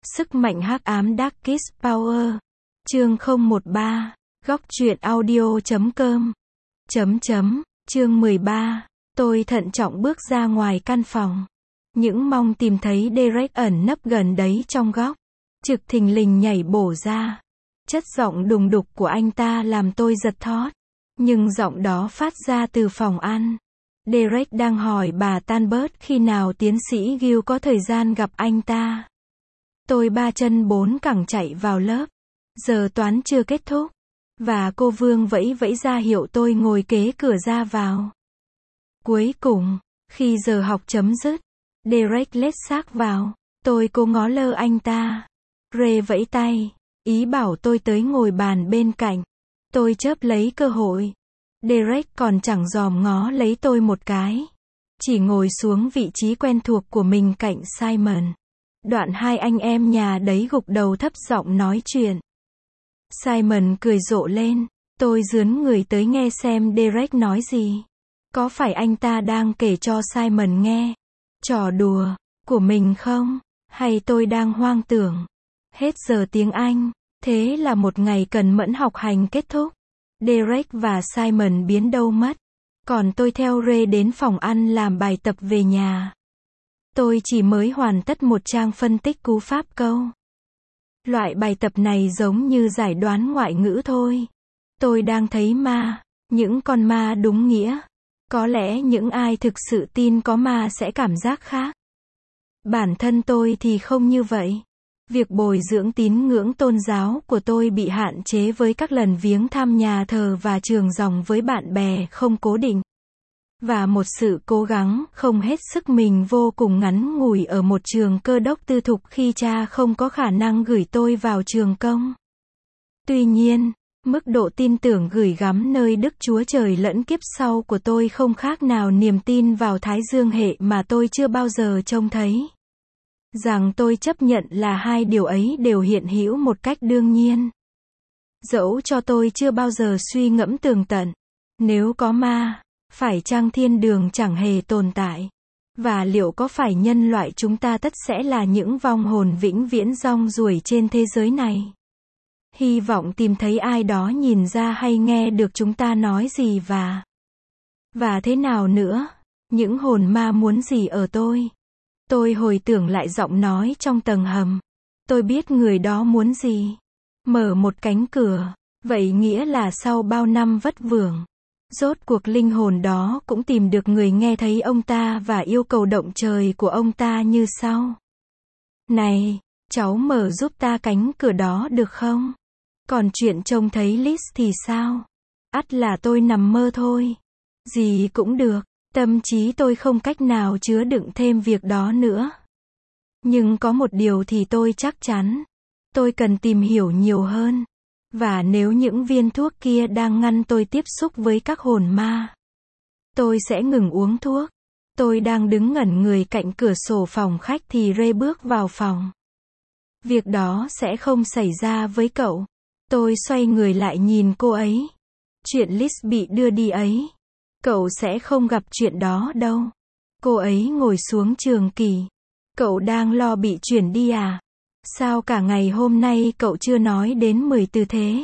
Sức mạnh hắc ám Darkest Power. Chương 013. Góc truyện audio.com. Chương 13. Tôi thận trọng bước ra ngoài căn phòng. Những mong tìm thấy Derek ẩn nấp gần đấy trong góc. Trực thình lình nhảy bổ ra. Chất giọng đùng đục của anh ta làm tôi giật thót. Nhưng giọng đó phát ra từ phòng ăn. Derek đang hỏi bà Talbot khi nào tiến sĩ Gill có thời gian gặp anh ta. Tôi ba chân bốn cẳng chạy vào lớp. Giờ toán chưa kết thúc. Và cô Vương vẫy vẫy ra hiệu tôi ngồi kế cửa ra vào. Cuối cùng, khi giờ học chấm dứt, Derek lết xác vào. Tôi cố ngó lơ anh ta. Ray vẫy tay, ý bảo tôi tới ngồi bàn bên cạnh. Tôi chớp lấy cơ hội. Derek còn chẳng dòm ngó lấy tôi một cái. Chỉ ngồi xuống vị trí quen thuộc của mình cạnh Simon. Đoạn hai anh em nhà đấy gục đầu thấp giọng nói chuyện. Simon cười rộ lên. Tôi dướn người tới nghe xem Derek nói gì. Có phải anh ta đang kể cho Simon nghe trò đùa của mình không? Hay tôi đang hoang tưởng? Hết giờ tiếng Anh. Thế là một ngày cần mẫn học hành kết thúc. Derek và Simon biến đâu mất. Còn tôi theo Ray đến phòng ăn làm bài tập về nhà. Tôi chỉ mới hoàn tất một trang phân tích cú pháp câu. Loại bài tập này giống như giải đoán ngoại ngữ thôi. Tôi đang thấy ma, những con ma đúng nghĩa. Có lẽ những ai thực sự tin có ma sẽ cảm giác khác. Bản thân tôi thì không như vậy. Việc bồi dưỡng tín ngưỡng tôn giáo của tôi bị hạn chế với các lần viếng thăm nhà thờ và trường dòng với bạn bè không cố định. Và một sự cố gắng không hết sức mình vô cùng ngắn ngủi ở một trường cơ đốc tư thục khi cha không có khả năng gửi tôi vào trường công. Tuy nhiên, mức độ tin tưởng gửi gắm nơi Đức Chúa Trời lẫn kiếp sau của tôi không khác nào niềm tin vào Thái Dương hệ mà tôi chưa bao giờ trông thấy. Rằng tôi chấp nhận là hai điều ấy đều hiện hữu một cách đương nhiên. Dẫu cho tôi chưa bao giờ suy ngẫm tường tận. Nếu có ma, phải chăng thiên đường chẳng hề tồn tại? Và liệu có phải nhân loại chúng ta tất sẽ là những vong hồn vĩnh viễn rong ruổi trên thế giới này? Hy vọng tìm thấy ai đó nhìn ra hay nghe được chúng ta nói gì và thế nào nữa? Những hồn ma muốn gì ở tôi? Tôi hồi tưởng lại giọng nói trong tầng hầm. Tôi biết người đó muốn gì. Mở một cánh cửa. Vậy nghĩa là sau bao năm vất vưởng, rốt cuộc linh hồn đó cũng tìm được người nghe thấy ông ta và yêu cầu động trời của ông ta như sau. Này, cháu mở giúp ta cánh cửa đó được không? Còn chuyện trông thấy Liz thì sao? Ắt là tôi nằm mơ thôi. Gì cũng được. Tâm trí tôi không cách nào chứa đựng thêm việc đó nữa. Nhưng có một điều thì tôi chắc chắn. Tôi cần tìm hiểu nhiều hơn. Và nếu những viên thuốc kia đang ngăn tôi tiếp xúc với các hồn ma, tôi sẽ ngừng uống thuốc. Tôi đang đứng ngẩn người cạnh cửa sổ phòng khách thì Ray bước vào phòng. Việc đó sẽ không xảy ra với cậu. Tôi xoay người lại nhìn cô ấy. Chuyện Liz bị đưa đi ấy. Cậu sẽ không gặp chuyện đó đâu. Cô ấy ngồi xuống trường kỳ. Cậu đang lo bị chuyển đi à? Sao cả ngày hôm nay cậu chưa nói đến 10 từ thế?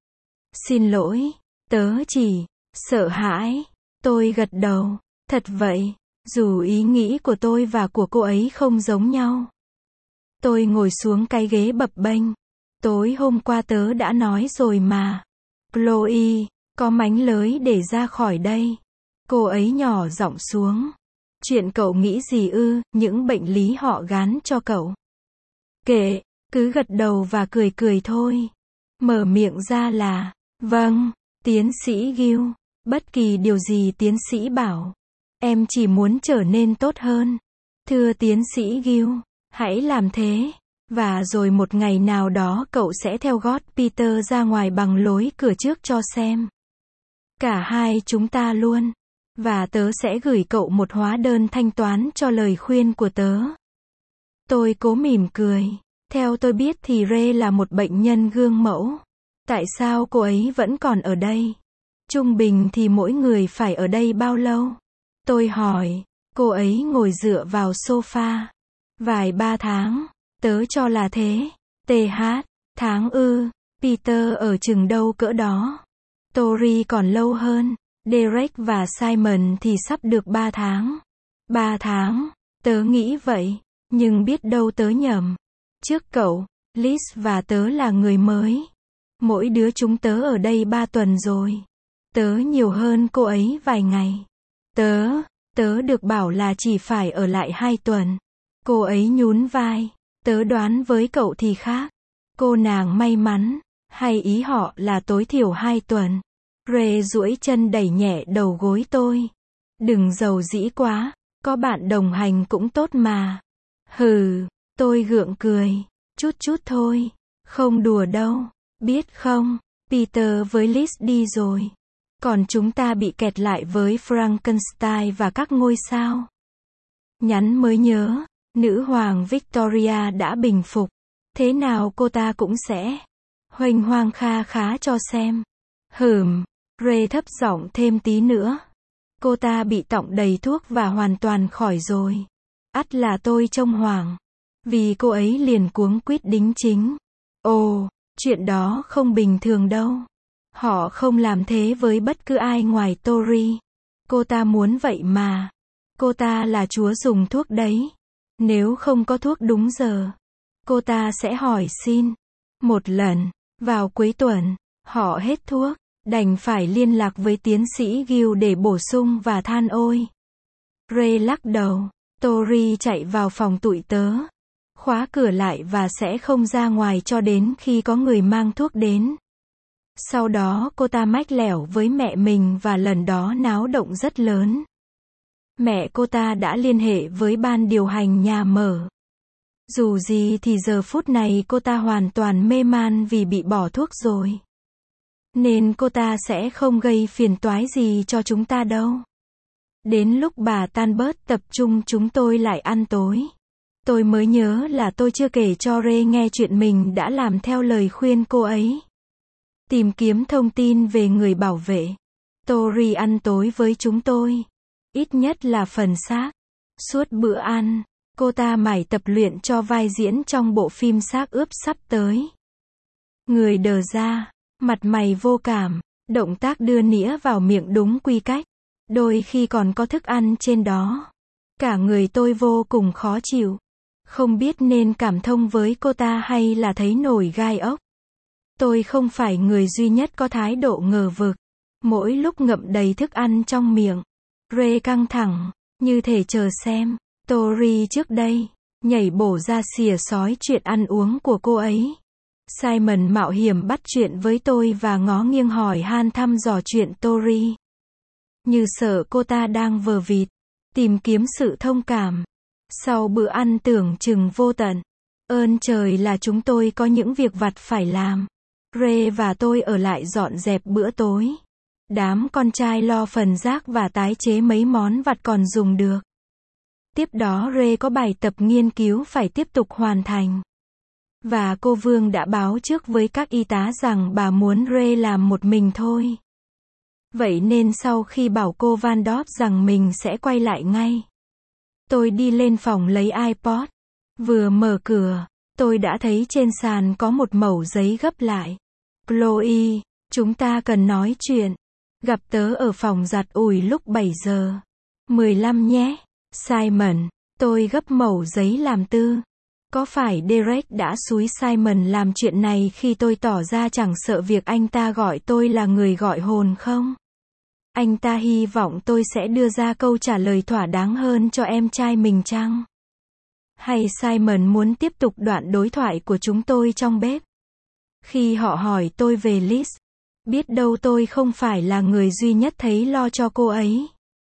Xin lỗi, tớ chỉ sợ hãi. Tôi gật đầu. Thật vậy, dù ý nghĩ của tôi và của cô ấy không giống nhau. Tôi ngồi xuống cái ghế bập bênh. Tối hôm qua tớ đã nói rồi mà. Chloe, có mánh lới để ra khỏi đây. Cô ấy nhỏ giọng xuống. Chuyện cậu nghĩ gì ư, những bệnh lý họ gán cho cậu? Kệ, cứ gật đầu và cười cười thôi. Mở miệng ra là, vâng, tiến sĩ Gill, bất kỳ điều gì tiến sĩ bảo. Em chỉ muốn trở nên tốt hơn. Thưa tiến sĩ Gill, hãy làm thế. Và rồi một ngày nào đó cậu sẽ theo gót Peter ra ngoài bằng lối cửa trước cho xem. Cả hai chúng ta luôn. Và tớ sẽ gửi cậu một hóa đơn thanh toán cho lời khuyên của tớ. Tôi cố mỉm cười. Theo tôi biết thì Ray là một bệnh nhân gương mẫu. Tại sao cô ấy vẫn còn ở đây? Trung bình thì mỗi người phải ở đây bao lâu? Tôi hỏi. Cô ấy ngồi dựa vào sofa. Vài 3 tháng. Tớ cho là thế. TH, tháng ư, Peter ở chừng đâu cỡ đó. Tori còn lâu hơn. Derek và Simon thì sắp được 3 tháng. 3 tháng, tớ nghĩ vậy. Nhưng biết đâu tớ nhầm. Trước cậu, Liz và tớ là người mới. Mỗi đứa chúng tớ ở đây 3 tuần rồi. Tớ nhiều hơn cô ấy vài ngày. Tớ được bảo là chỉ phải ở lại 2 tuần. Cô ấy nhún vai. Tớ đoán với cậu thì khác. Cô nàng may mắn. Hay ý họ là tối thiểu 2 tuần. Ray duỗi chân đẩy nhẹ đầu gối tôi. Đừng giàu dĩ quá. Có bạn đồng hành cũng tốt mà. Hừ, tôi gượng cười. Chút thôi. Không đùa đâu. Biết không, Peter với Liz đi rồi. Còn chúng ta bị kẹt lại với Frankenstein và các ngôi sao. Nhắn mới nhớ, nữ hoàng Victoria đã bình phục. Thế nào cô ta cũng sẽ huênh hoang kha khá cho xem. Ray thấp giọng thêm tí nữa. Cô ta bị tọng đầy thuốc và hoàn toàn khỏi rồi. Ắt là tôi trông hoảng. Vì cô ấy liền cuống quýt đính chính. Ồ, chuyện đó không bình thường đâu. Họ không làm thế với bất cứ ai ngoài Tori. Cô ta muốn vậy mà. Cô ta là chúa dùng thuốc đấy. Nếu không có thuốc đúng giờ, cô ta sẽ hỏi xin. Một lần, vào cuối tuần, họ hết thuốc, đành phải liên lạc với tiến sĩ Gill để bổ sung và than ôi. Ray lắc đầu. Tori chạy vào phòng tụi tớ. Khóa cửa lại và sẽ không ra ngoài cho đến khi có người mang thuốc đến. Sau đó cô ta mách lẻo với mẹ mình và lần đó náo động rất lớn. Mẹ cô ta đã liên hệ với ban điều hành nhà mở. Dù gì thì giờ phút này cô ta hoàn toàn mê man vì bị bỏ thuốc rồi. Nên cô ta sẽ không gây phiền toái gì cho chúng ta đâu. Đến lúc bà tan bớt tập trung chúng tôi lại ăn tối. Tôi mới nhớ là tôi chưa kể cho Ray nghe chuyện mình đã làm theo lời khuyên cô ấy. Tìm kiếm thông tin về người bảo vệ. Tori ăn tối với chúng tôi. Ít nhất là phần xác. Suốt bữa ăn, cô ta mải tập luyện cho vai diễn trong bộ phim xác ướp sắp tới. Người đờ ra, mặt mày vô cảm, động tác đưa nĩa vào miệng đúng quy cách. Đôi khi còn có thức ăn trên đó. Cả người tôi vô cùng khó chịu. Không biết nên cảm thông với cô ta hay là thấy nổi gai ốc. Tôi không phải người duy nhất có thái độ ngờ vực. Mỗi lúc ngậm đầy thức ăn trong miệng, Ray căng thẳng, như thể chờ xem. Tori trước đây, nhảy bổ ra xìa xói chuyện ăn uống của cô ấy. Simon mạo hiểm bắt chuyện với tôi và ngó nghiêng hỏi han thăm dò chuyện Tori. Như sợ cô ta đang vờ vịt, tìm kiếm sự thông cảm. Sau bữa ăn tưởng chừng vô tận, ơn trời là chúng tôi có những việc vặt phải làm. Ray và tôi ở lại dọn dẹp bữa tối. Đám con trai lo phần rác và tái chế mấy món vặt còn dùng được. Tiếp đó Ray có bài tập nghiên cứu phải tiếp tục hoàn thành. Và cô Vương đã báo trước với các y tá rằng bà muốn Ray làm một mình thôi. Vậy nên sau khi bảo cô Van Dorp rằng mình sẽ quay lại ngay, tôi đi lên phòng lấy iPod. Vừa mở cửa, tôi đã thấy trên sàn có một mẩu giấy gấp lại. Chloe, chúng ta cần nói chuyện. Gặp tớ ở phòng giặt ủi lúc 7 giờ 15 nhé. Simon, tôi gấp mẩu giấy làm tư. Có phải Derek đã xúi Simon làm chuyện này khi tôi tỏ ra chẳng sợ việc anh ta gọi tôi là người gọi hồn không? Anh ta hy vọng tôi sẽ đưa ra câu trả lời thỏa đáng hơn cho em trai mình chăng? Hay Simon muốn tiếp tục đoạn đối thoại của chúng tôi trong bếp? Khi họ hỏi tôi về Liz, biết đâu tôi không phải là người duy nhất thấy lo cho cô ấy.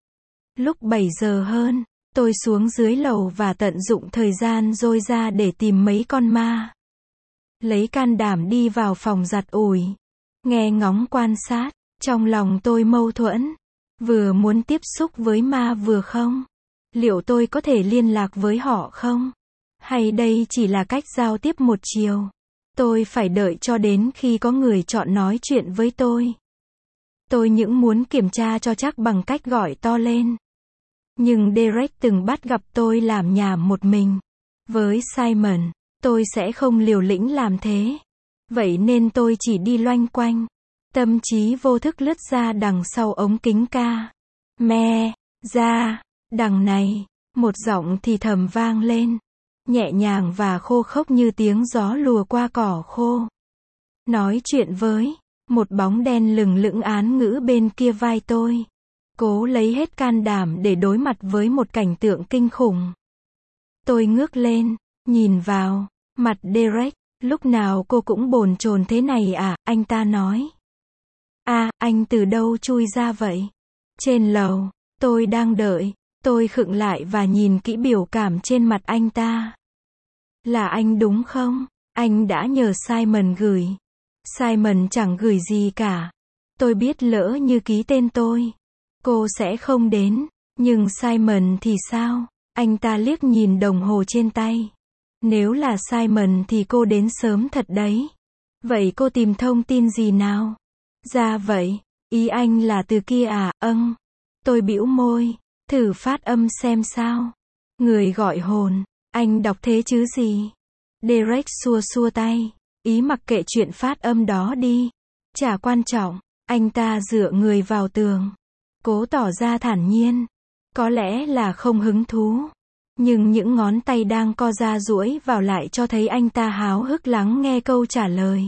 Lúc 7 giờ hơn, tôi xuống dưới lầu và tận dụng thời gian dôi ra để tìm mấy con ma. Lấy can đảm đi vào phòng giặt ủi. Nghe ngóng quan sát, trong lòng tôi mâu thuẫn. Vừa muốn tiếp xúc với ma vừa không. Liệu tôi có thể liên lạc với họ không? Hay đây chỉ là cách giao tiếp một chiều? Tôi phải đợi cho đến khi có người chọn nói chuyện với tôi. Tôi những muốn kiểm tra cho chắc bằng cách gọi to lên. Nhưng Derek từng bắt gặp tôi làm nhảm một mình với Simon. Tôi sẽ không liều lĩnh làm thế. Vậy nên tôi chỉ đi loanh quanh. Tâm trí vô thức lướt ra đằng sau ống kính ca. Me, ra, đằng này, một giọng thì thầm vang lên. Nhẹ nhàng và khô khốc như tiếng gió lùa qua cỏ khô. Nói chuyện với một bóng đen lừng lững án ngữ bên kia vai tôi. Cố lấy hết can đảm để đối mặt với một cảnh tượng kinh khủng. Tôi ngước lên, nhìn vào mặt Derek. Lúc nào cô cũng bồn chồn thế này à, anh ta nói. À, anh từ đâu chui ra vậy? Trên lầu, tôi đang đợi. Tôi khựng lại và nhìn kỹ biểu cảm trên mặt anh ta. Là anh đúng không? Anh đã nhờ Simon gửi. Simon chẳng gửi gì cả. Tôi biết lỡ như ký tên tôi, cô sẽ không đến. Nhưng Simon thì sao? Anh ta liếc nhìn đồng hồ trên tay. Nếu là Simon thì cô đến sớm thật đấy. Vậy cô tìm thông tin gì nào? Ra vậy, ý anh là từ kia à? Tôi bĩu môi, thử phát âm xem sao. Người gọi hồn, anh đọc thế chứ gì? Derek xua xua tay, ý mặc kệ chuyện phát âm đó đi. Chả quan trọng. Anh ta dựa người vào tường, cố tỏ ra thản nhiên. Có lẽ là không hứng thú. Nhưng những ngón tay đang co ra duỗi vào lại cho thấy anh ta háo hức lắng nghe câu trả lời.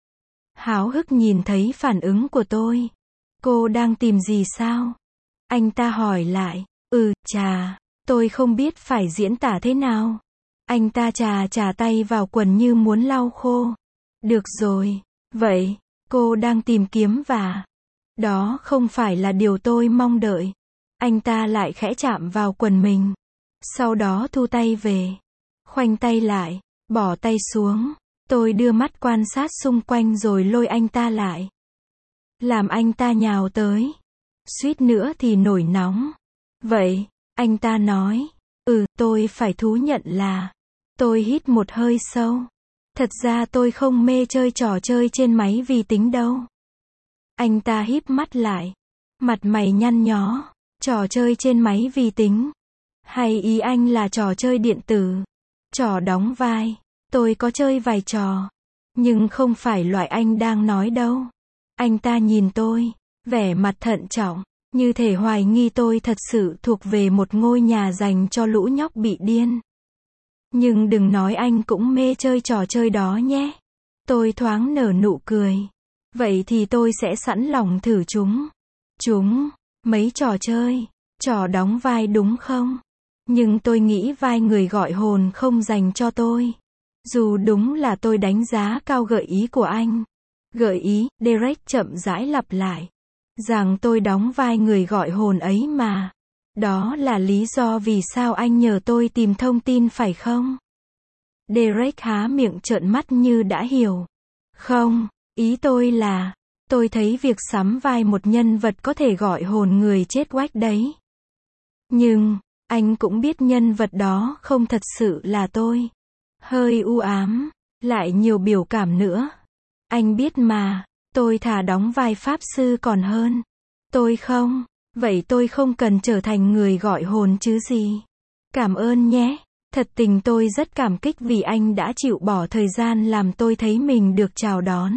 Háo hức nhìn thấy phản ứng của tôi. Cô đang tìm gì sao? Anh ta hỏi lại. Chà, tôi không biết phải diễn tả thế nào. Anh ta chà tay vào quần như muốn lau khô. Được rồi, vậy, cô đang tìm kiếm và... Đó không phải là điều tôi mong đợi. Anh ta lại khẽ chạm vào quần mình. Sau đó thu tay về. Khoanh tay lại, bỏ tay xuống. Tôi đưa mắt quan sát xung quanh rồi lôi anh ta lại. Làm anh ta nhào tới. Suýt nữa thì nổi nóng. Vậy, anh ta nói. Tôi phải thú nhận là... Tôi hít một hơi sâu. Thật ra tôi không mê chơi trò chơi trên máy vi tính đâu. Anh ta híp mắt lại. Mặt mày nhăn nhó. Trò chơi trên máy vi tính. Hay ý anh là trò chơi điện tử? Trò đóng vai. Tôi có chơi vài trò. Nhưng không phải loại anh đang nói đâu. Anh ta nhìn tôi. Vẻ mặt thận trọng. Như thể hoài nghi tôi thật sự thuộc về một ngôi nhà dành cho lũ nhóc bị điên. Nhưng đừng nói anh cũng mê chơi trò chơi đó nhé. Tôi thoáng nở nụ cười. Vậy thì tôi sẽ sẵn lòng thử chúng. Mấy trò chơi. Trò đóng vai đúng không? Nhưng tôi nghĩ vai người gọi hồn không dành cho tôi. Dù đúng là tôi đánh giá cao gợi ý của anh. Gợi ý, Derek chậm rãi lặp lại. Rằng tôi đóng vai người gọi hồn ấy mà. Đó là lý do vì sao anh nhờ tôi tìm thông tin phải không? Derek há miệng trợn mắt như đã hiểu. Không, ý tôi là, tôi thấy việc sắm vai một nhân vật có thể gọi hồn người chết oách đấy. Nhưng, anh cũng biết nhân vật đó không thật sự là tôi. Hơi u ám, lại nhiều biểu cảm nữa. Anh biết mà, tôi thà đóng vai pháp sư còn hơn. Tôi không, vậy tôi không cần trở thành người gọi hồn chứ gì. Cảm ơn nhé. Thật tình tôi rất cảm kích vì anh đã chịu bỏ thời gian làm tôi thấy mình được chào đón.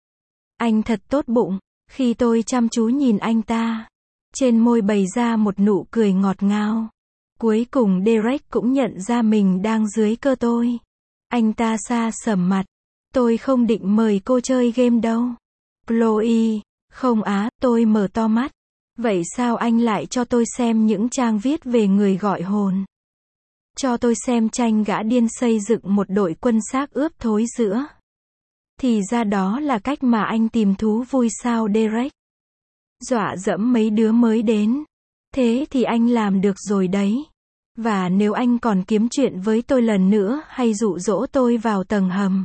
Anh thật tốt bụng. Khi tôi chăm chú nhìn anh ta, trên môi bày ra một nụ cười ngọt ngào. Cuối cùng Derek cũng nhận ra mình đang dưới cơ tôi. Anh ta xa sầm mặt. Tôi không định mời cô chơi game đâu. Chloe, không á, tôi mở to mắt. Vậy sao anh lại cho tôi xem những trang viết về người gọi hồn? Cho tôi xem tranh gã điên xây dựng một đội quân xác ướp thối giữa. Thì ra đó là cách mà anh tìm thú vui sao Derek? Dọa dẫm mấy đứa mới đến. Thế thì anh làm được rồi đấy. Và nếu anh còn kiếm chuyện với tôi lần nữa hay dụ dỗ tôi vào tầng hầm.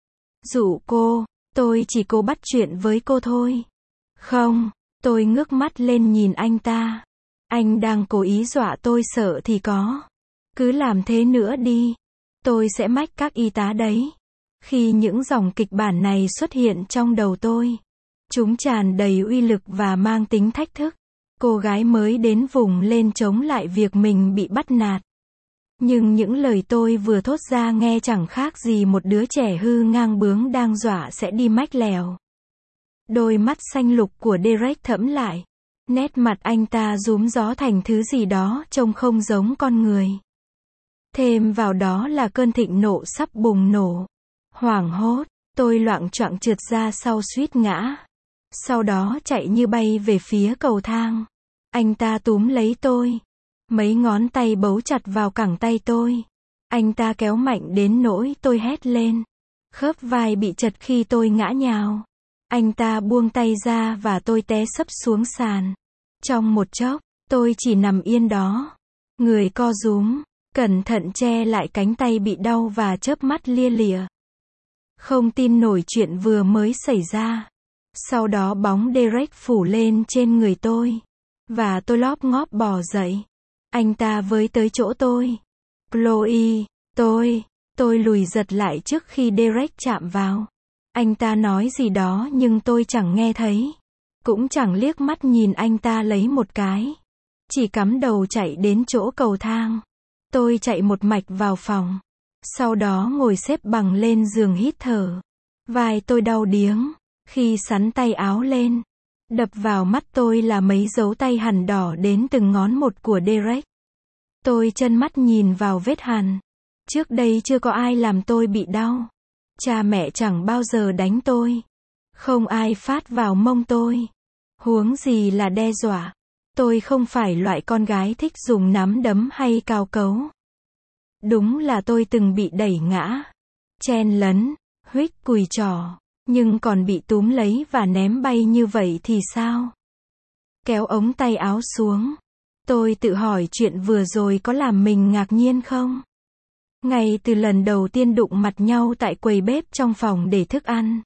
Dụ cô, tôi chỉ cố bắt chuyện với cô thôi. Không, tôi ngước mắt lên nhìn anh ta. Anh đang cố ý dọa tôi sợ thì có. Cứ làm thế nữa đi. Tôi sẽ mách các y tá đấy. Khi những dòng kịch bản này xuất hiện trong đầu tôi, chúng tràn đầy uy lực và mang tính thách thức. Cô gái mới đến vùng lên chống lại việc mình bị bắt nạt. Nhưng những lời tôi vừa thốt ra nghe chẳng khác gì một đứa trẻ hư ngang bướng đang dọa sẽ đi mách lèo. Đôi mắt xanh lục của Derek thẫm lại. Nét mặt anh ta rúm gió thành thứ gì đó trông không giống con người. Thêm vào đó là cơn thịnh nộ sắp bùng nổ. Hoảng hốt, tôi loạng choạng trượt ra sau suýt ngã. Sau đó chạy như bay về phía cầu thang. Anh ta túm lấy tôi. Mấy ngón tay bấu chặt vào cẳng tay tôi. Anh ta kéo mạnh đến nỗi tôi hét lên. Khớp vai bị chật khi tôi ngã nhào. Anh ta buông tay ra và tôi té sấp xuống sàn. Trong một chốc, tôi chỉ nằm yên đó. Người co rúm, cẩn thận che lại cánh tay bị đau và chớp mắt lia lịa. Không tin nổi chuyện vừa mới xảy ra. Sau đó bóng Derek phủ lên trên người tôi. Và tôi lóp ngóp bò dậy. Anh ta với tới chỗ tôi. Chloe, tôi lùi giật lại trước khi Derek chạm vào. Anh ta nói gì đó nhưng tôi chẳng nghe thấy. Cũng chẳng liếc mắt nhìn anh ta lấy một cái. Chỉ cắm đầu chạy đến chỗ cầu thang. Tôi chạy một mạch vào phòng. Sau đó ngồi xếp bằng lên giường hít thở. Vai tôi đau điếng. Khi xắn tay áo lên. Đập vào mắt tôi là mấy dấu tay hằn đỏ đến từng ngón một của Derek. Tôi trân mắt nhìn vào vết hằn. Trước đây chưa có ai làm tôi bị đau. Cha mẹ chẳng bao giờ đánh tôi. Không ai phát vào mông tôi. Huống gì là đe dọa. Tôi không phải loại con gái thích dùng nắm đấm hay cào cấu. Đúng là tôi từng bị đẩy ngã, chen lấn, huých cùi trỏ. Nhưng còn bị túm lấy và ném bay như vậy thì sao? Kéo ống tay áo xuống. Tôi tự hỏi chuyện vừa rồi có làm mình ngạc nhiên không? Ngay từ lần đầu tiên đụng mặt nhau tại quầy bếp trong phòng để thức ăn.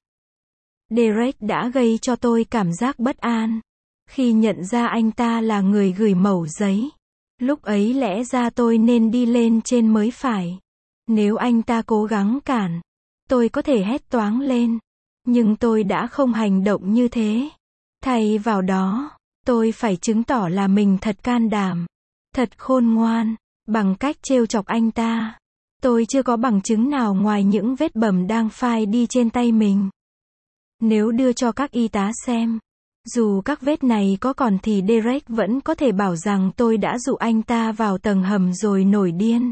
Derek đã gây cho tôi cảm giác bất an. Khi nhận ra anh ta là người gửi mẩu giấy. Lúc ấy lẽ ra tôi nên đi lên trên mới phải. Nếu anh ta cố gắng cản, tôi có thể hét toáng lên. Nhưng tôi đã không hành động như thế. Thay vào đó, tôi phải chứng tỏ là mình thật can đảm, thật khôn ngoan, bằng cách trêu chọc anh ta. Tôi chưa có bằng chứng nào ngoài những vết bầm đang phai đi trên tay mình. Nếu đưa cho các y tá xem, dù các vết này có còn thì Derek vẫn có thể bảo rằng tôi đã dụ anh ta vào tầng hầm rồi nổi điên.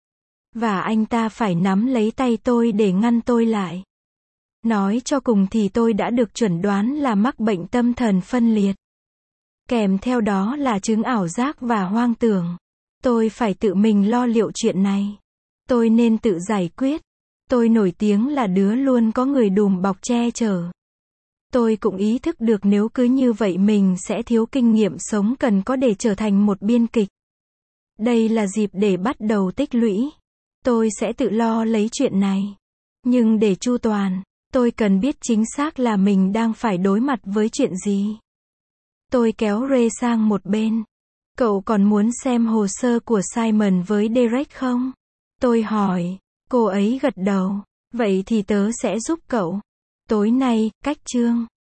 Và anh ta phải nắm lấy tay tôi để ngăn tôi lại. Nói cho cùng thì tôi đã được chẩn đoán là mắc bệnh tâm thần phân liệt. Kèm theo đó là chứng ảo giác và hoang tưởng. Tôi phải tự mình lo liệu chuyện này. Tôi nên tự giải quyết. Tôi nổi tiếng là đứa luôn có người đùm bọc che chở. Tôi cũng ý thức được nếu cứ như vậy mình sẽ thiếu kinh nghiệm sống cần có để trở thành một biên kịch. Đây là dịp để bắt đầu tích lũy. Tôi sẽ tự lo lấy chuyện này. Nhưng để chu toàn, tôi cần biết chính xác là mình đang phải đối mặt với chuyện gì. Tôi kéo Ray sang một bên. Cậu còn muốn xem hồ sơ của Simon với Derek không? Tôi hỏi. Cô ấy gật đầu. Vậy thì tớ sẽ giúp cậu. Tối nay, cách chương.